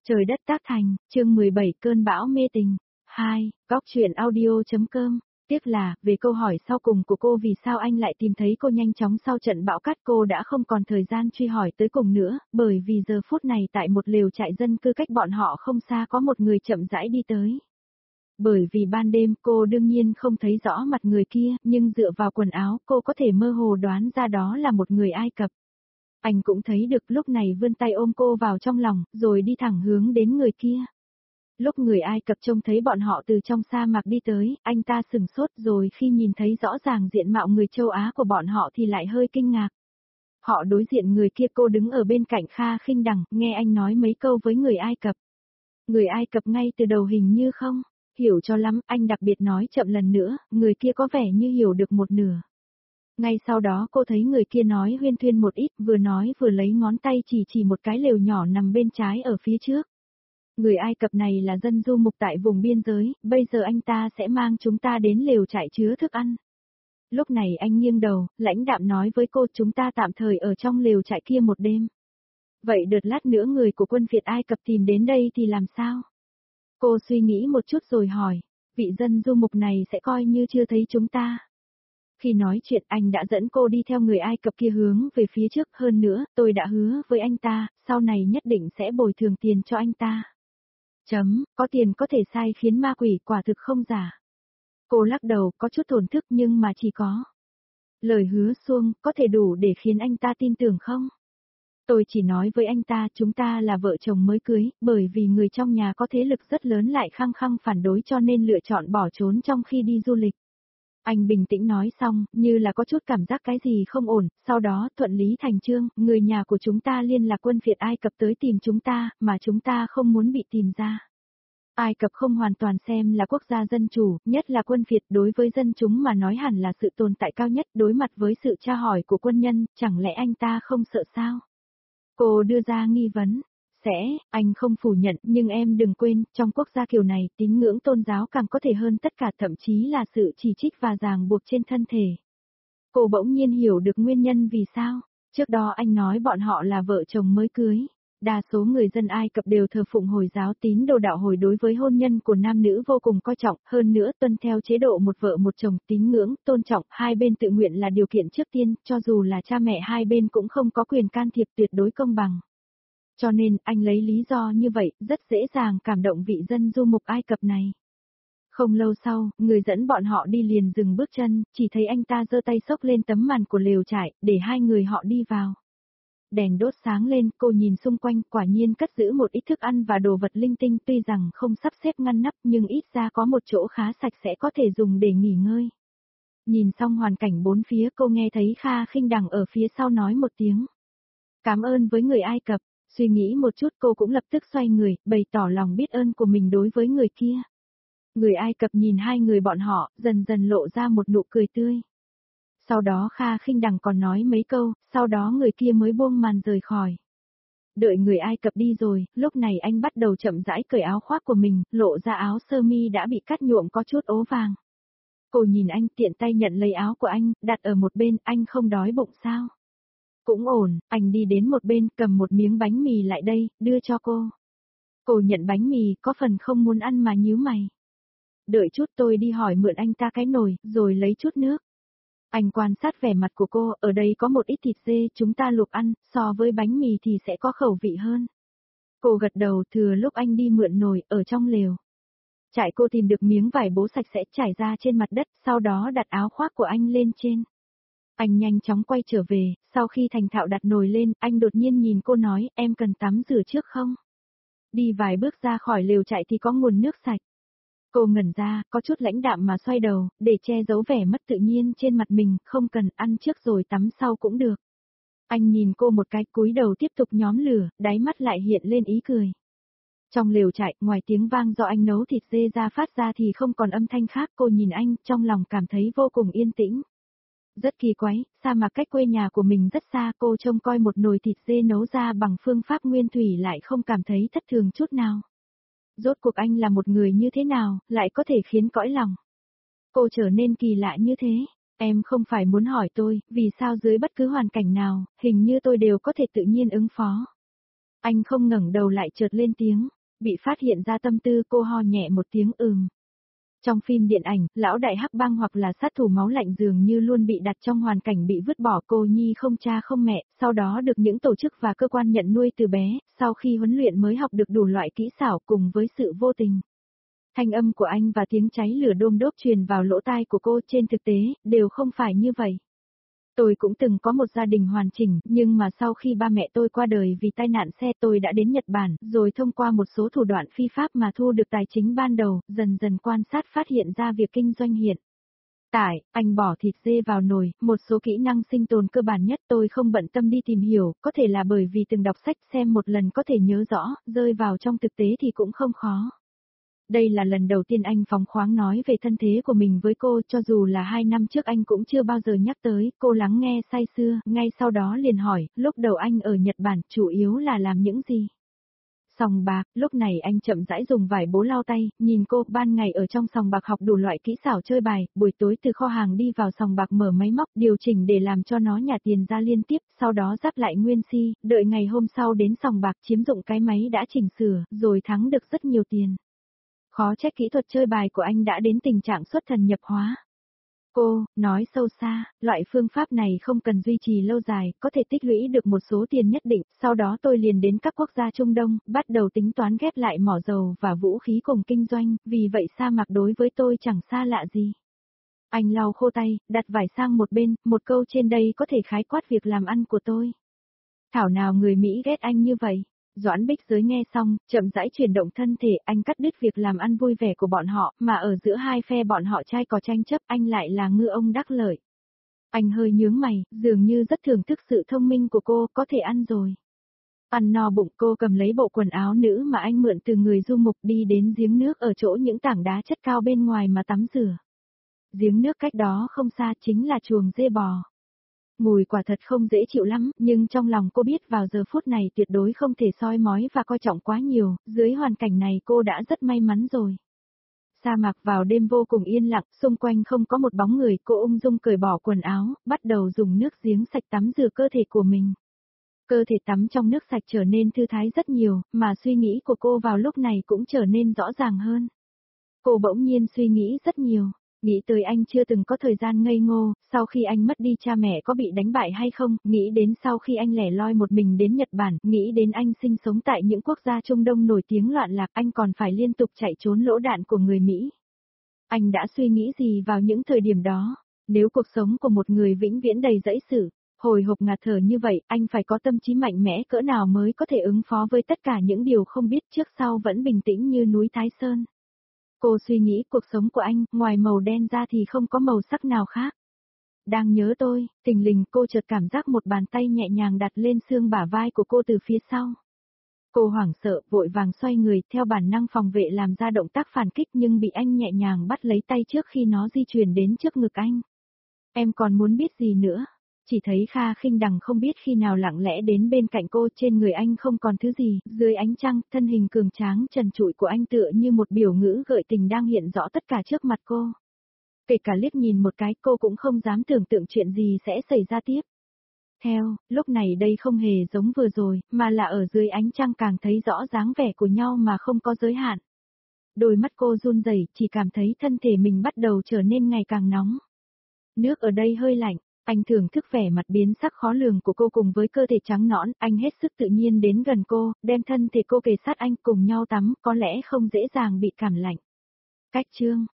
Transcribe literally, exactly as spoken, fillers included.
Trời đất tác thành, chương mười bảy cơn bão mê tình. hai. Góc truyện audio.com. Tiếc là, về câu hỏi sau cùng của cô vì sao anh lại tìm thấy cô nhanh chóng sau trận bão cát, cô đã không còn thời gian truy hỏi tới cùng nữa, bởi vì giờ phút này tại một lều trại dân cư cách bọn họ không xa có một người chậm rãi đi tới. Bởi vì ban đêm cô đương nhiên không thấy rõ mặt người kia, nhưng dựa vào quần áo cô có thể mơ hồ đoán ra đó là một người Ai Cập. Anh cũng thấy được lúc này vươn tay ôm cô vào trong lòng, rồi đi thẳng hướng đến người kia. Lúc người Ai Cập trông thấy bọn họ từ trong sa mạc đi tới, anh ta sửng sốt, rồi khi nhìn thấy rõ ràng diện mạo người châu Á của bọn họ thì lại hơi kinh ngạc. Họ đối diện người kia, cô đứng ở bên cạnh Kha Khinh Đằng, nghe anh nói mấy câu với người Ai Cập. Người Ai Cập ngay từ đầu hình như không hiểu cho lắm, anh đặc biệt nói chậm lần nữa, người kia có vẻ như hiểu được một nửa. Ngay sau đó cô thấy người kia nói huyên thuyên một ít, vừa nói vừa lấy ngón tay chỉ chỉ một cái lều nhỏ nằm bên trái ở phía trước. Người Ai Cập này là dân du mục tại vùng biên giới, bây giờ anh ta sẽ mang chúng ta đến lều trại chứa thức ăn. Lúc này anh nghiêng đầu, lãnh đạm nói với cô, chúng ta tạm thời ở trong lều trại kia một đêm. Vậy đợt lát nữa người của quân Việt Ai Cập tìm đến đây thì làm sao? Cô suy nghĩ một chút rồi hỏi, vị dân du mục này sẽ coi như chưa thấy chúng ta. Khi nói chuyện anh đã dẫn cô đi theo người Ai Cập kia hướng về phía trước, hơn nữa, tôi đã hứa với anh ta, sau này nhất định sẽ bồi thường tiền cho anh ta. Chấm, có tiền có thể sai khiến ma quỷ, quả thực không giả. Cô lắc đầu, có chút thổn thức nhưng mà chỉ có. Lời hứa suông, có thể đủ để khiến anh ta tin tưởng không? Tôi chỉ nói với anh ta chúng ta là vợ chồng mới cưới, bởi vì người trong nhà có thế lực rất lớn lại khăng khăng phản đối cho nên lựa chọn bỏ trốn trong khi đi du lịch. Anh bình tĩnh nói xong, như là có chút cảm giác cái gì không ổn, sau đó thuận lý thành chương, người nhà của chúng ta liên lạc quân Việt Ai Cập tới tìm chúng ta, mà chúng ta không muốn bị tìm ra. Ai Cập không hoàn toàn xem là quốc gia dân chủ, nhất là quân Việt, đối với dân chúng mà nói hẳn là sự tồn tại cao nhất, đối mặt với sự tra hỏi của quân nhân, chẳng lẽ anh ta không sợ sao? Cô đưa ra nghi vấn. Sẽ, anh không phủ nhận, nhưng em đừng quên, trong quốc gia kiểu này, tín ngưỡng tôn giáo càng có thể hơn tất cả, thậm chí là sự chỉ trích và ràng buộc trên thân thể. Cô bỗng nhiên hiểu được nguyên nhân vì sao. Trước đó anh nói bọn họ là vợ chồng mới cưới. Đa số người dân Ai Cập đều thờ phụng Hồi giáo, tín đồ đạo Hồi, đối với hôn nhân của nam nữ vô cùng coi trọng, hơn nữa tuân theo chế độ một vợ một chồng, tín ngưỡng, tôn trọng, hai bên tự nguyện là điều kiện trước tiên, cho dù là cha mẹ hai bên cũng không có quyền can thiệp, tuyệt đối công bằng. Cho nên, anh lấy lý do như vậy, rất dễ dàng cảm động vị dân du mục Ai Cập này. Không lâu sau, người dẫn bọn họ đi liền dừng bước chân, chỉ thấy anh ta giơ tay xốc lên tấm màn của lều trại, để hai người họ đi vào. Đèn đốt sáng lên, cô nhìn xung quanh, quả nhiên cất giữ một ít thức ăn và đồ vật linh tinh, tuy rằng không sắp xếp ngăn nắp nhưng ít ra có một chỗ khá sạch sẽ có thể dùng để nghỉ ngơi. Nhìn xong hoàn cảnh bốn phía, cô nghe thấy Kha Khinh Đằng ở phía sau nói một tiếng. Cảm ơn với người Ai Cập. Suy nghĩ một chút cô cũng lập tức xoay người, bày tỏ lòng biết ơn của mình đối với người kia. Người Ai Cập nhìn hai người bọn họ, dần dần lộ ra một nụ cười tươi. Sau đó Kha Khinh Đằng còn nói mấy câu, sau đó người kia mới buông màn rời khỏi. Đợi người Ai Cập đi rồi, lúc này anh bắt đầu chậm rãi cởi áo khoác của mình, lộ ra áo sơ mi đã bị cắt nhuộm có chút ố vàng. Cô nhìn anh, tiện tay nhận lấy áo của anh, đặt ở một bên, anh không đói bụng sao? Cũng ổn, anh đi đến một bên, cầm một miếng bánh mì lại đây, đưa cho cô. Cô nhận bánh mì, có phần không muốn ăn mà nhíu mày. Đợi chút tôi đi hỏi mượn anh ta cái nồi, rồi lấy chút nước. Anh quan sát vẻ mặt của cô, ở đây có một ít thịt dê, chúng ta luộc ăn, so với bánh mì thì sẽ có khẩu vị hơn. Cô gật đầu, thừa lúc anh đi mượn nồi, ở trong lều. Trại cô tìm được miếng vải bố sạch sẽ trải ra trên mặt đất, sau đó đặt áo khoác của anh lên trên. Anh nhanh chóng quay trở về, sau khi thành thạo đặt nồi lên, anh đột nhiên nhìn cô nói, em cần tắm rửa trước không? Đi vài bước ra khỏi lều trại thì có nguồn nước sạch. Cô ngẩn ra, có chút lãnh đạm mà xoay đầu, để che giấu vẻ mất tự nhiên trên mặt mình, không cần, ăn trước rồi tắm sau cũng được. Anh nhìn cô một cái, cúi đầu tiếp tục nhóm lửa, đáy mắt lại hiện lên ý cười. Trong lều trại, ngoài tiếng vang do anh nấu thịt dê ra phát ra thì không còn âm thanh khác, cô nhìn anh, trong lòng cảm thấy vô cùng yên tĩnh. Rất kỳ quái, sa mạc cách quê nhà của mình rất xa, cô trông coi một nồi thịt dê nấu ra bằng phương pháp nguyên thủy lại không cảm thấy thất thường chút nào. Rốt cuộc anh là một người như thế nào, lại có thể khiến cõi lòng cô trở nên kỳ lạ như thế? Em không phải muốn hỏi tôi, vì sao dưới bất cứ hoàn cảnh nào, hình như tôi đều có thể tự nhiên ứng phó. Anh không ngẩng đầu lại chợt lên tiếng, Bị phát hiện ra tâm tư cô ho nhẹ một tiếng ừm. Trong phim điện ảnh, lão đại hắc bang hoặc là sát thủ máu lạnh dường như luôn bị đặt trong hoàn cảnh bị vứt bỏ cô nhi không cha không mẹ, sau đó được những tổ chức và cơ quan nhận nuôi từ bé, sau khi huấn luyện mới học được đủ loại kỹ xảo cùng với sự vô tình. Thanh âm của anh và tiếng cháy lửa đôm đốp truyền vào lỗ tai của cô trên thực tế, đều không phải như vậy. Tôi cũng từng có một gia đình hoàn chỉnh, nhưng mà sau khi ba mẹ tôi qua đời vì tai nạn xe tôi đã đến Nhật Bản, rồi thông qua một số thủ đoạn phi pháp mà thu được tài chính ban đầu, dần dần quan sát phát hiện ra việc kinh doanh hiện. Tại, anh bỏ thịt dê vào nồi, một số kỹ năng sinh tồn cơ bản nhất tôi không bận tâm đi tìm hiểu, có thể là bởi vì từng đọc sách xem một lần có thể nhớ rõ, rơi vào trong thực tế thì cũng không khó. Đây là lần đầu tiên anh phóng khoáng nói về thân thế của mình với cô, cho dù là hai năm trước anh cũng chưa bao giờ nhắc tới, cô lắng nghe say sưa, ngay sau đó liền hỏi, lúc đầu anh ở Nhật Bản chủ yếu là làm những gì? Sòng bạc, lúc này anh chậm rãi dùng vải bố lau tay, nhìn cô, ban ngày ở trong sòng bạc học đủ loại kỹ xảo chơi bài, buổi tối từ kho hàng đi vào sòng bạc mở máy móc, điều chỉnh để làm cho nó nhả tiền ra liên tiếp, sau đó dắp lại nguyên si, đợi ngày hôm sau đến sòng bạc chiếm dụng cái máy đã chỉnh sửa, rồi thắng được rất nhiều tiền. Khó trách kỹ thuật chơi bài của anh đã đến tình trạng xuất thần nhập hóa. Cô, nói sâu xa, loại phương pháp này không cần duy trì lâu dài, có thể tích lũy được một số tiền nhất định, sau đó tôi liền đến các quốc gia Trung Đông, bắt đầu tính toán ghép lại mỏ dầu và vũ khí cùng kinh doanh, vì vậy sa mạc đối với tôi chẳng xa lạ gì. Anh lau khô tay, đặt vải sang một bên, một câu trên đây có thể khái quát việc làm ăn của tôi. Thảo nào người Mỹ ghét anh như vậy. Doãn Bích Giới nghe xong, chậm rãi chuyển động thân thể, anh cắt đứt việc làm ăn vui vẻ của bọn họ, mà ở giữa hai phe bọn họ trai có tranh chấp, anh lại là ngư ông đắc lợi. Anh hơi nhướng mày, dường như rất thưởng thức sự thông minh của cô, có thể ăn rồi. Ăn no bụng, cô cầm lấy bộ quần áo nữ mà anh mượn từ người du mục đi đến giếng nước ở chỗ những tảng đá chất cao bên ngoài mà tắm rửa. Giếng nước cách đó không xa chính là chuồng dê bò. Mùi quả thật không dễ chịu lắm, nhưng trong lòng cô biết vào giờ phút này tuyệt đối không thể soi mói và coi trọng quá nhiều, dưới hoàn cảnh này cô đã rất may mắn rồi. Sa mạc vào đêm vô cùng yên lặng, xung quanh không có một bóng người, cô ung dung cởi bỏ quần áo, bắt đầu dùng nước giếng sạch tắm rửa cơ thể của mình. Cơ thể tắm trong nước sạch trở nên thư thái rất nhiều, mà suy nghĩ của cô vào lúc này cũng trở nên rõ ràng hơn. Cô bỗng nhiên suy nghĩ rất nhiều. Nghĩ tới anh chưa từng có thời gian ngây ngô, sau khi anh mất đi cha mẹ có bị đánh bại hay không, nghĩ đến sau khi anh lẻ loi một mình đến Nhật Bản, nghĩ đến anh sinh sống tại những quốc gia Trung Đông nổi tiếng loạn lạc, anh còn phải liên tục chạy trốn lỗ đạn của người Mỹ. Anh đã suy nghĩ gì vào những thời điểm đó? Nếu cuộc sống của một người vĩnh viễn đầy dẫy sự, hồi hộp ngạt thở như vậy, anh phải có tâm trí mạnh mẽ cỡ nào mới có thể ứng phó với tất cả những điều không biết trước sau vẫn bình tĩnh như núi Thái Sơn. Cô suy nghĩ cuộc sống của anh, ngoài màu đen ra thì không có màu sắc nào khác. Đang nhớ tôi, tình lình cô chợt cảm giác một bàn tay nhẹ nhàng đặt lên xương bả vai của cô từ phía sau. Cô hoảng sợ, vội vàng xoay người, theo bản năng phòng vệ làm ra động tác phản kích nhưng bị anh nhẹ nhàng bắt lấy tay trước khi nó di chuyển đến trước ngực anh. Em còn muốn biết gì nữa? Chỉ thấy Kha Khinh Đằng không biết khi nào lặng lẽ đến bên cạnh cô, trên người anh không còn thứ gì, dưới ánh trăng, thân hình cường tráng trần trụi của anh tựa như một biểu ngữ gợi tình đang hiện rõ tất cả trước mặt cô. Kể cả liếc nhìn một cái cô cũng không dám tưởng tượng chuyện gì sẽ xảy ra tiếp. Theo, lúc này đây không hề giống vừa rồi, mà là ở dưới ánh trăng càng thấy rõ dáng vẻ của nhau mà không có giới hạn. Đôi mắt cô run rẩy, chỉ cảm thấy thân thể mình bắt đầu trở nên ngày càng nóng. Nước ở đây hơi lạnh. Anh thưởng thức vẻ mặt biến sắc khó lường của cô cùng với cơ thể trắng nõn, anh hết sức tự nhiên đến gần cô, đem thân thể cô kề sát anh cùng nhau tắm, có lẽ không dễ dàng bị cảm lạnh. Cách chương